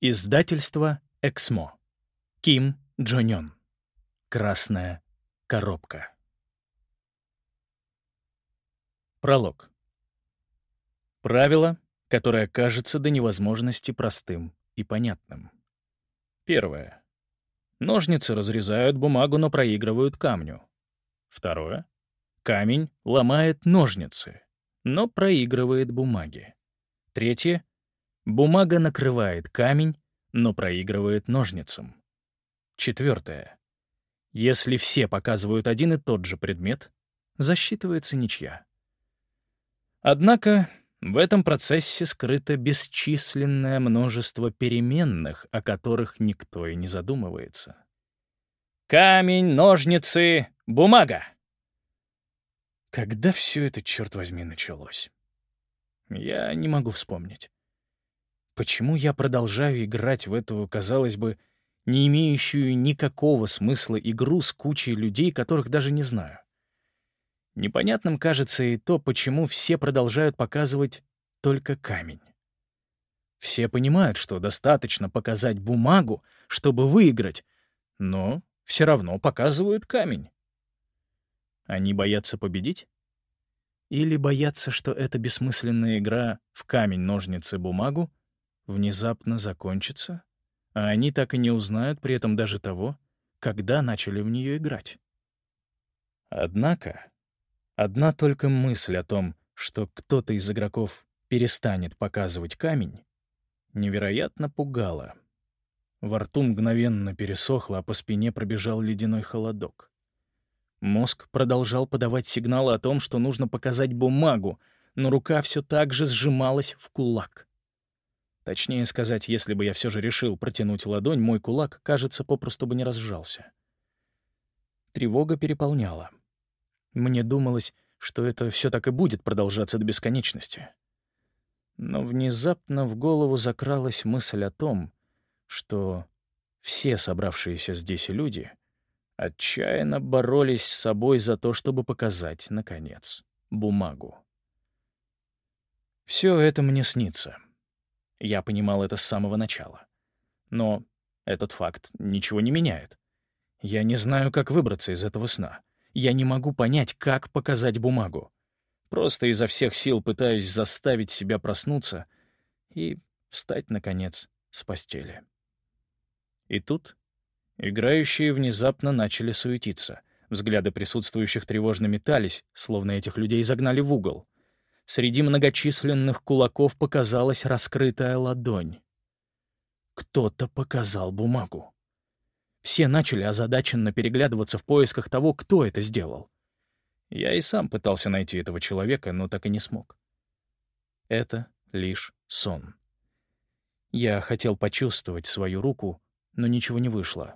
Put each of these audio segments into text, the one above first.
Издательство «Эксмо». Ким Джонён. «Красная коробка». Пролог. Правило, которое кажется до невозможности простым и понятным. Первое. Ножницы разрезают бумагу, но проигрывают камню. Второе. Камень ломает ножницы, но проигрывает бумаге. Третье. Бумага накрывает камень, но проигрывает ножницам. Четвертое. Если все показывают один и тот же предмет, засчитывается ничья. Однако в этом процессе скрыто бесчисленное множество переменных, о которых никто и не задумывается. Камень, ножницы, бумага. Когда все это, черт возьми, началось? Я не могу вспомнить. Почему я продолжаю играть в эту, казалось бы, не имеющую никакого смысла игру с кучей людей, которых даже не знаю? Непонятным кажется и то, почему все продолжают показывать только камень. Все понимают, что достаточно показать бумагу, чтобы выиграть, но все равно показывают камень. Они боятся победить? Или боятся, что эта бессмысленная игра в камень, ножницы, бумагу внезапно закончится, а они так и не узнают при этом даже того, когда начали в нее играть? Однако одна только мысль о том, что кто-то из игроков перестанет показывать камень, невероятно пугала. Во рту мгновенно пересохло, а по спине пробежал ледяной холодок. Мозг продолжал подавать сигналы о том, что нужно показать бумагу, но рука все так же сжималась в кулак. Точнее сказать, если бы я все же решил протянуть ладонь, мой кулак, кажется, попросту бы не разжался. Тревога переполняла. Мне думалось, что это все так и будет продолжаться до бесконечности. Но внезапно в голову закралась мысль о том, что все собравшиеся здесь люди отчаянно боролись с собой за то, чтобы показать, наконец, бумагу. Все это мне снится. Я понимал это с самого начала. Но этот факт ничего не меняет. Я не знаю, как выбраться из этого сна. Я не могу понять, как показать бумагу. Просто изо всех сил пытаюсь заставить себя проснуться и встать, наконец, с постели. И тут играющие внезапно начали суетиться. Взгляды присутствующих тревожно метались, словно этих людей загнали в угол. Среди многочисленных кулаков показалась раскрытая ладонь. Кто-то показал бумагу. Все начали озадаченно переглядываться в поисках того, кто это сделал. Я и сам пытался найти этого человека, но так и не смог. Это лишь сон. Я хотел почувствовать свою руку, но ничего не вышло.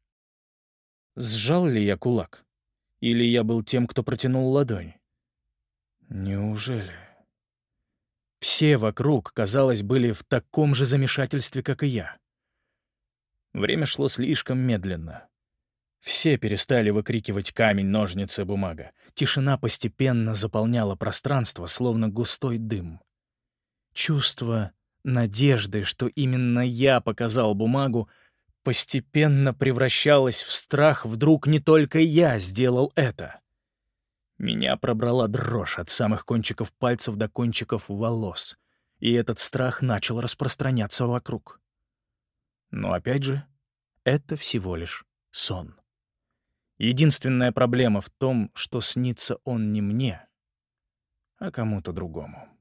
Сжал ли я кулак? Или я был тем, кто протянул ладонь? Неужели? Все вокруг, казалось, были в таком же замешательстве, как и я. Время шло слишком медленно. Все перестали выкрикивать камень, ножницы, бумага. Тишина постепенно заполняла пространство, словно густой дым. Чувство надежды, что именно я показал бумагу, постепенно превращалось в страх, вдруг не только я сделал это. Меня пробрала дрожь от самых кончиков пальцев до кончиков волос, и этот страх начал распространяться вокруг. Но опять же, это всего лишь сон. Единственная проблема в том, что снится он не мне, а кому-то другому.